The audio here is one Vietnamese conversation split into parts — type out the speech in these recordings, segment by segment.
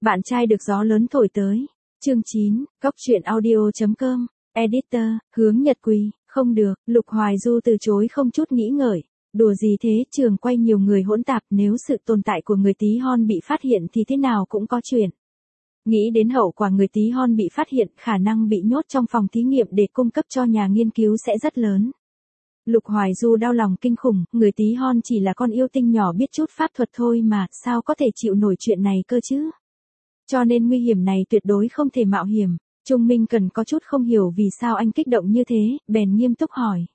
Bạn trai được gió lớn thổi tới. Chương 9, Cóc truyện audio.com. Editor, Hướng Nhật Quỳ. Không được, Lục Hoài Du từ chối không chút nghĩ ngợi. Đùa gì thế, trường quay nhiều người hỗn tạp, nếu sự tồn tại của người tí hon bị phát hiện thì thế nào cũng có chuyện. Nghĩ đến hậu quả người tí hon bị phát hiện, khả năng bị nhốt trong phòng thí nghiệm để cung cấp cho nhà nghiên cứu sẽ rất lớn. Lục Hoài Du đau lòng kinh khủng, người tí hon chỉ là con yêu tinh nhỏ biết chút pháp thuật thôi mà, sao có thể chịu nổi chuyện này cơ chứ? Cho nên nguy hiểm này tuyệt đối không thể mạo hiểm. Trung Minh Cần có chút không hiểu vì sao anh kích động như thế, bèn nghiêm túc hỏi.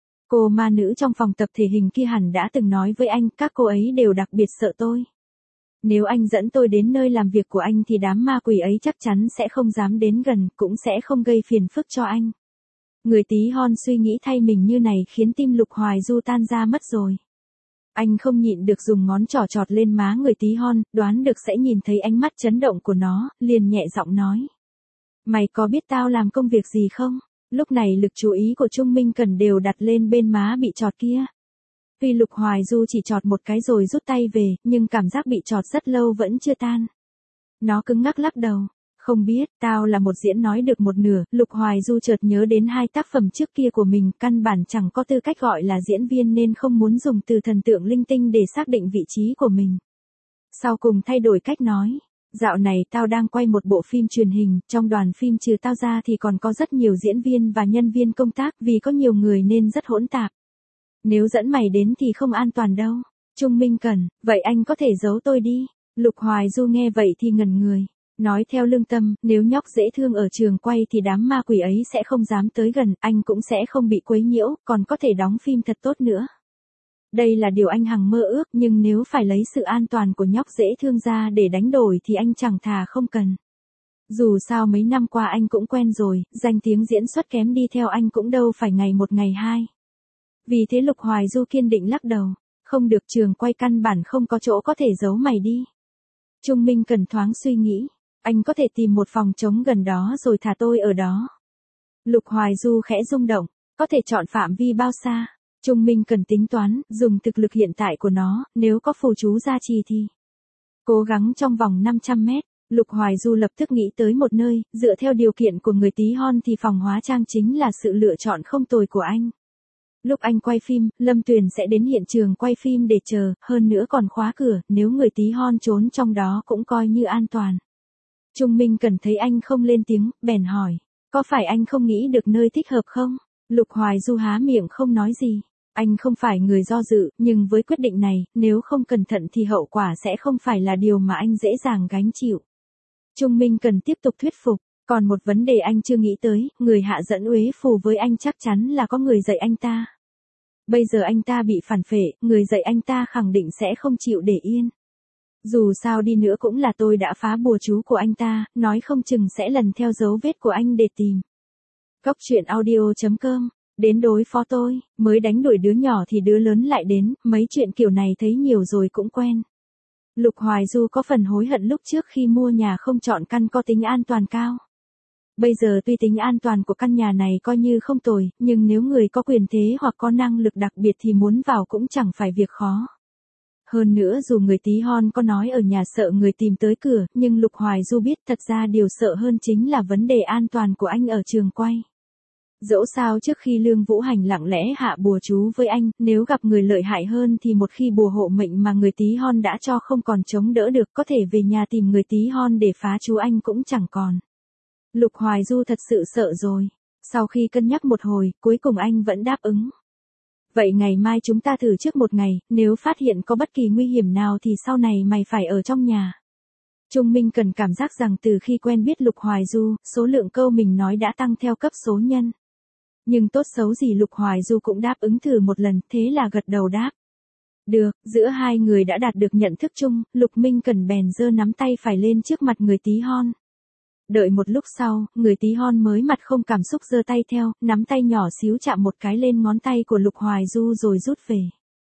Cô ma nữ trong phòng tập thể hình kia hẳn đã từng nói với anh, các cô ấy đều đặc biệt sợ tôi. Nếu anh dẫn tôi đến nơi làm việc của anh thì đám ma quỷ ấy chắc chắn sẽ không dám đến gần, cũng sẽ không gây phiền phức cho anh. Người tí hon suy nghĩ thay mình như này khiến tim Lục Hoài Du tan ra mất rồi. Anh không nhịn được dùng ngón trỏ chọt lên má người tí hon, đoán được sẽ nhìn thấy ánh mắt chấn động của nó, liền nhẹ giọng nói. Mày có biết tao làm công việc gì không? Lúc này lực chú ý của Trung Minh Cần đều đặt lên bên má bị chọt kia. Tuy Lục Hoài Du chỉ chọt một cái rồi rút tay về, nhưng cảm giác bị chọt rất lâu vẫn chưa tan. Nó cứng ngắc lắc đầu. Không biết, tao là một diễn nói được một nửa, Lục Hoài Du chợt nhớ đến hai tác phẩm trước kia của mình, căn bản chẳng có tư cách gọi là diễn viên nên không muốn dùng từ thần tượng linh tinh để xác định vị trí của mình. Sau cùng thay đổi cách nói, dạo này tao đang quay một bộ phim truyền hình, trong đoàn phim trừ tao ra thì còn có rất nhiều diễn viên và nhân viên công tác, vì có nhiều người nên rất hỗn tạp. Nếu dẫn mày đến thì không an toàn đâu. Trung Minh Cần, vậy anh có thể giấu tôi đi. Lục Hoài Du nghe vậy thì ngẩn người. Nói theo lương tâm, nếu nhóc dễ thương ở trường quay thì đám ma quỷ ấy sẽ không dám tới gần, anh cũng sẽ không bị quấy nhiễu, còn có thể đóng phim thật tốt nữa. Đây là điều anh hằng mơ ước, nhưng nếu phải lấy sự an toàn của nhóc dễ thương ra để đánh đổi thì anh chẳng thà không cần. Dù sao mấy năm qua anh cũng quen rồi, danh tiếng diễn xuất kém đi theo anh cũng đâu phải ngày một ngày hai. Vì thế Lục Hoài Du kiên định lắc đầu, không được, trường quay căn bản không có chỗ có thể giấu mày đi. Trung Minh Cần thoáng suy nghĩ. Anh có thể tìm một phòng trống gần đó rồi thả tôi ở đó. Lục Hoài Du khẽ rung động, có thể chọn phạm vi bao xa. Trung Minh Cần tính toán, dùng thực lực hiện tại của nó, nếu có phù chú gia trì thì cố gắng trong vòng 500 mét. Lục Hoài Du lập tức nghĩ tới một nơi, dựa theo điều kiện của người tí hon thì phòng hóa trang chính là sự lựa chọn không tồi của anh. Lúc anh quay phim, Lâm Tuyền sẽ đến hiện trường quay phim để chờ, hơn nữa còn khóa cửa, nếu người tí hon trốn trong đó cũng coi như an toàn. Trung Minh Cần thấy anh không lên tiếng, bèn hỏi, có phải anh không nghĩ được nơi thích hợp không? Lục Hoài Du há miệng không nói gì. Anh không phải người do dự, nhưng với quyết định này, nếu không cẩn thận thì hậu quả sẽ không phải là điều mà anh dễ dàng gánh chịu. Trung Minh Cần tiếp tục thuyết phục, còn một vấn đề anh chưa nghĩ tới, người hạ dẫn uế phù với anh chắc chắn là có người dạy anh ta. Bây giờ anh ta bị phản phệ, người dạy anh ta khẳng định sẽ không chịu để yên. Dù sao đi nữa cũng là tôi đã phá bùa chú của anh ta, nói không chừng sẽ lần theo dấu vết của anh để tìm. Cóc truyện audio.com, đến đối phó tôi, mới đánh đuổi đứa nhỏ thì đứa lớn lại đến, mấy chuyện kiểu này thấy nhiều rồi cũng quen. Lục Hoài Du có phần hối hận lúc trước khi mua nhà không chọn căn có tính an toàn cao. Bây giờ tuy tính an toàn của căn nhà này coi như không tồi, nhưng nếu người có quyền thế hoặc có năng lực đặc biệt thì muốn vào cũng chẳng phải việc khó. Hơn nữa dù người tí hon có nói ở nhà sợ người tìm tới cửa, nhưng Lục Hoài Du biết thật ra điều sợ hơn chính là vấn đề an toàn của anh ở trường quay. Dẫu sao trước khi Lương Vũ Hành lặng lẽ hạ bùa chú với anh, nếu gặp người lợi hại hơn thì một khi bùa hộ mệnh mà người tí hon đã cho không còn chống đỡ được, có thể về nhà tìm người tí hon để phá chú anh cũng chẳng còn. Lục Hoài Du thật sự sợ rồi. Sau khi cân nhắc một hồi, cuối cùng anh vẫn đáp ứng. Vậy ngày mai chúng ta thử trước một ngày, nếu phát hiện có bất kỳ nguy hiểm nào thì sau này mày phải ở trong nhà. Trung Minh Cần cảm giác rằng từ khi quen biết Lục Hoài Du, số lượng câu mình nói đã tăng theo cấp số nhân. Nhưng tốt xấu gì Lục Hoài Du cũng đáp ứng thử một lần, thế là gật đầu đáp. Được, giữa hai người đã đạt được nhận thức chung, Lục Minh Cần bèn giơ nắm tay phải lên trước mặt người tí hon. Đợi một lúc sau, người tí hon mới mặt không cảm xúc giơ tay theo, nắm tay nhỏ xíu chạm một cái lên ngón tay của Lục Hoài Du rồi rút về.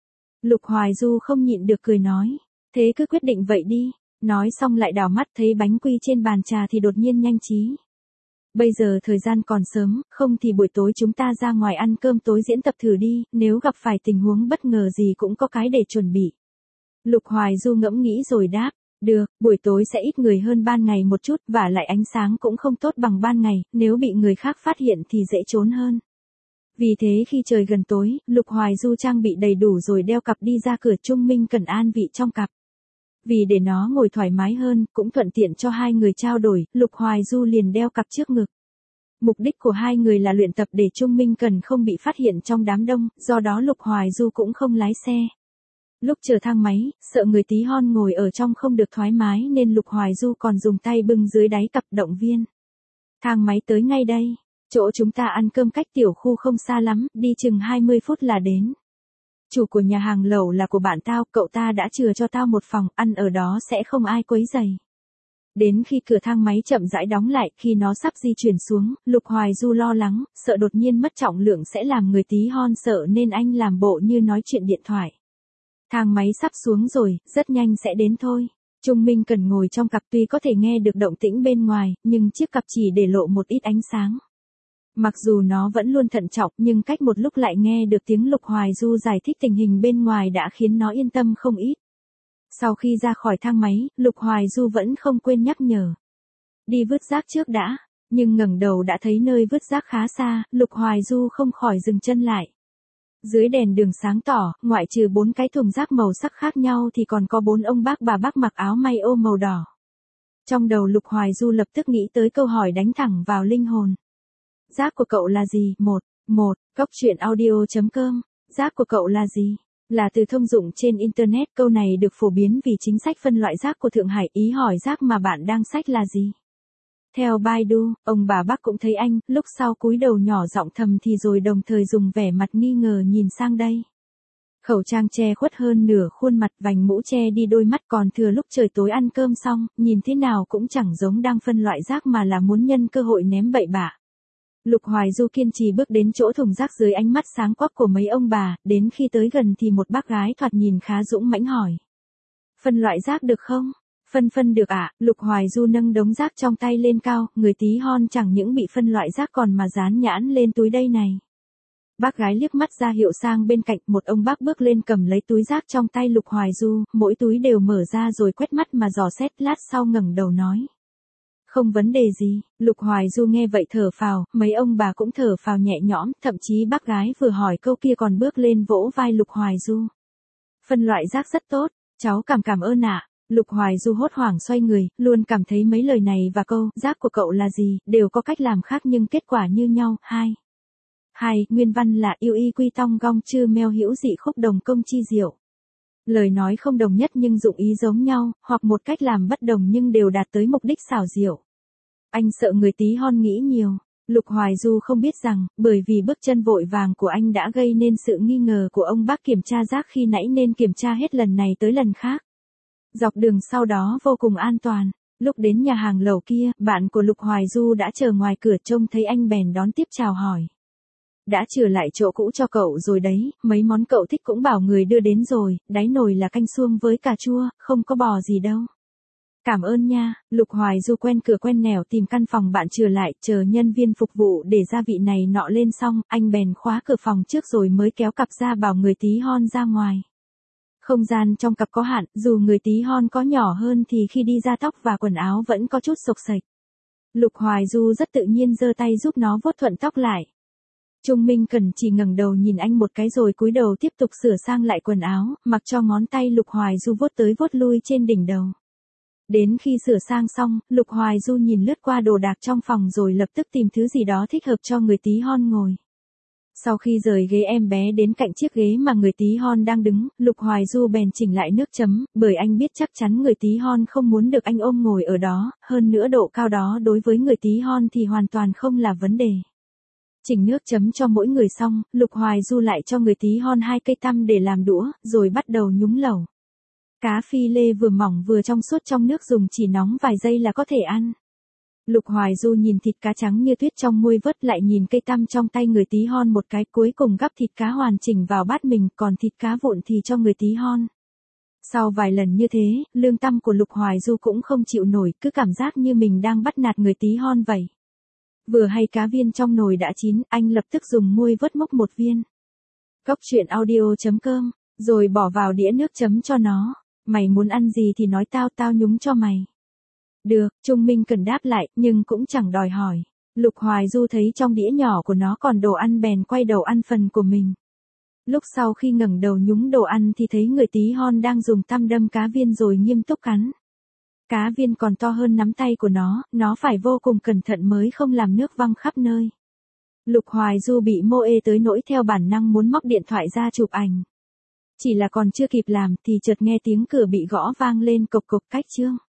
Lục Hoài Du không nhịn được cười nói, thế cứ quyết định vậy đi. Nói xong lại đảo mắt thấy bánh quy trên bàn trà thì đột nhiên nhanh trí. Bây giờ thời gian còn sớm, không thì buổi tối chúng ta ra ngoài ăn cơm tối diễn tập thử đi, nếu gặp phải tình huống bất ngờ gì cũng có cái để chuẩn bị. Lục Hoài Du ngẫm nghĩ rồi đáp, Được, buổi tối sẽ ít người hơn ban ngày một chút, và lại ánh sáng cũng không tốt bằng ban ngày, nếu bị người khác phát hiện thì dễ trốn hơn. Vì thế khi trời gần tối, Lục Hoài Du trang bị đầy đủ rồi đeo cặp đi ra cửa. Trung Minh cần an vị trong cặp. Vì để nó ngồi thoải mái hơn, cũng thuận tiện cho hai người trao đổi, Lục Hoài Du liền đeo cặp trước ngực. Mục đích của hai người là luyện tập để Trung Minh cần không bị phát hiện trong đám đông, do đó Lục Hoài Du cũng không lái xe. Lúc chờ thang máy, sợ người tí hon ngồi ở trong không được thoải mái nên Lục Hoài Du còn dùng tay bưng dưới đáy cặp động viên. Thang máy tới ngay đây. Chỗ chúng ta ăn cơm cách tiểu khu không xa lắm, đi chừng 20 phút là đến. Chủ của nhà hàng lẩu là của bạn tao, cậu ta đã chừa cho tao một phòng, ăn ở đó sẽ không ai quấy rầy. Đến khi cửa thang máy chậm rãi đóng lại, khi nó sắp di chuyển xuống, Lục Hoài Du lo lắng, sợ đột nhiên mất trọng lượng sẽ làm người tí hon sợ nên anh làm bộ như nói chuyện điện thoại. Thang máy sắp xuống rồi, rất nhanh sẽ đến thôi. Trung Minh cần ngồi trong cặp tuy có thể nghe được động tĩnh bên ngoài, nhưng chiếc cặp chỉ để lộ một ít ánh sáng. Mặc dù nó vẫn luôn thận trọng nhưng cách một lúc lại nghe được tiếng Lục Hoài Du giải thích tình hình bên ngoài đã khiến nó yên tâm không ít. Sau khi ra khỏi thang máy, Lục Hoài Du vẫn không quên nhắc nhở. Đi vứt rác trước đã, nhưng ngẩng đầu đã thấy nơi vứt rác khá xa, Lục Hoài Du không khỏi dừng chân lại. Dưới đèn đường sáng tỏ, ngoại trừ 4 cái thùng rác màu sắc khác nhau thì còn có 4 ông bác bà bác mặc áo may ô màu đỏ. Trong đầu Lục Hoài Du lập tức nghĩ tới câu hỏi đánh thẳng vào linh hồn. Rác của cậu là gì? Coctruyện.audio.com. Rác của cậu là gì? Là từ thông dụng trên Internet. Câu này được phổ biến vì chính sách phân loại rác của Thượng Hải. Ý hỏi rác mà bạn đang xách là gì? Theo Baidu, ông bà bác cũng thấy anh, lúc sau cúi đầu nhỏ giọng thầm thì rồi đồng thời dùng vẻ mặt nghi ngờ nhìn sang đây. Khẩu trang che khuất hơn nửa khuôn mặt, vành mũ che đi đôi mắt, còn thừa lúc trời tối ăn cơm xong, nhìn thế nào cũng chẳng giống đang phân loại rác mà là muốn nhân cơ hội ném bậy bạ. Lục Hoài Du kiên trì bước đến chỗ thùng rác dưới ánh mắt sáng quắc của mấy ông bà, đến khi tới gần thì một bác gái thoạt nhìn khá dũng mãnh hỏi. Phân loại rác được không? Phân được ạ. Lục Hoài Du nâng đống rác trong tay lên cao, người tí hon chẳng những bị phân loại rác còn mà dán nhãn lên túi đây này. Bác gái liếc mắt ra hiệu sang bên cạnh, một ông bác bước lên cầm lấy túi rác trong tay Lục Hoài Du, mỗi túi đều mở ra rồi quét mắt mà dò xét, lát sau ngẩng đầu nói. Không vấn đề gì. Lục Hoài Du nghe vậy thở phào, mấy ông bà cũng thở phào nhẹ nhõm, thậm chí bác gái vừa hỏi câu kia còn bước lên vỗ vai Lục Hoài Du. Phân loại rác rất tốt, cháu cảm ơn ạ. Lục Hoài Du hốt hoảng xoay người, luôn cảm thấy mấy lời này và câu rác của cậu là gì, đều có cách làm khác nhưng kết quả như nhau. 2. Nguyên văn là yêu y quy tong gong chư meo hữu dị khúc đồng công chi diệu. Lời nói không đồng nhất nhưng dụng ý giống nhau, hoặc một cách làm bất đồng nhưng đều đạt tới mục đích xảo diệu. Anh sợ người tí hon nghĩ nhiều. Lục Hoài Du không biết rằng, bởi vì bước chân vội vàng của anh đã gây nên sự nghi ngờ của ông bác kiểm tra rác khi nãy nên kiểm tra hết lần này tới lần khác. Dọc đường sau đó vô cùng an toàn. Lúc đến nhà hàng lẩu kia, bạn của Lục Hoài Du đã chờ ngoài cửa, trông thấy anh bèn đón tiếp chào hỏi. Đã chừa lại chỗ cũ cho cậu rồi đấy, mấy món cậu thích cũng bảo người đưa đến rồi, đáy nồi là canh suông với cà chua, không có bò gì đâu. Cảm ơn nha. Lục Hoài Du quen cửa quen nẻo tìm căn phòng bạn chừa lại, chờ nhân viên phục vụ để gia vị này nọ lên xong, anh bèn khóa cửa phòng trước rồi mới kéo cặp ra bảo người tí hon ra ngoài. Không gian trong cặp có hạn, dù người tí hon có nhỏ hơn thì khi đi ra tóc và quần áo vẫn có chút xộc xệch. Lục Hoài Du rất tự nhiên giơ tay giúp nó vuốt thuận tóc lại. Trung Minh Cần chỉ ngẩng đầu nhìn anh một cái rồi cúi đầu tiếp tục sửa sang lại quần áo, mặc cho ngón tay Lục Hoài Du vuốt tới vuốt lui trên đỉnh đầu. Đến khi sửa sang xong, Lục Hoài Du nhìn lướt qua đồ đạc trong phòng rồi lập tức tìm thứ gì đó thích hợp cho người tí hon ngồi. Sau khi rời ghế em bé đến cạnh chiếc ghế mà người tí hon đang đứng, Lục Hoài Du bèn chỉnh lại nước chấm, bởi anh biết chắc chắn người tí hon không muốn được anh ôm ngồi ở đó, hơn nữa độ cao đó đối với người tí hon thì hoàn toàn không là vấn đề. Chỉnh nước chấm cho mỗi người xong, Lục Hoài Du lại cho người tí hon 2 cây tăm để làm đũa, rồi bắt đầu nhúng lẩu. Cá phi lê vừa mỏng vừa trong suốt trong nước dùng chỉ nóng vài giây là có thể ăn. Lục Hoài Du nhìn thịt cá trắng như tuyết trong muôi vớt lại nhìn cây tăm trong tay người tí hon một cái, cuối cùng gắp thịt cá hoàn chỉnh vào bát mình, còn thịt cá vụn thì cho người tí hon. Sau vài lần như thế, lương tâm của Lục Hoài Du cũng không chịu nổi, cứ cảm giác như mình đang bắt nạt người tí hon vậy. Vừa hay cá viên trong nồi đã chín, anh lập tức dùng muôi vớt múc một viên. Coctruyện.audio.com, rồi bỏ vào đĩa nước chấm cho nó. mày muốn ăn gì thì nói tao nhúng cho mày. Được, Trung Minh cần đáp lại, nhưng cũng chẳng đòi hỏi. Lục Hoài Du thấy trong đĩa nhỏ của nó còn đồ ăn bèn quay đầu ăn phần của mình. Lúc sau khi ngẩng đầu nhúng đồ ăn thì thấy người tí hon đang dùng tăm đâm cá viên rồi nghiêm túc cắn. Cá viên còn to hơn nắm tay của nó phải vô cùng cẩn thận mới không làm nước văng khắp nơi. Lục Hoài Du bị mô ê tới nỗi theo bản năng muốn móc điện thoại ra chụp ảnh. Chỉ là còn chưa kịp làm thì chợt nghe tiếng cửa bị gõ vang lên cộc cộc. Cách Chương.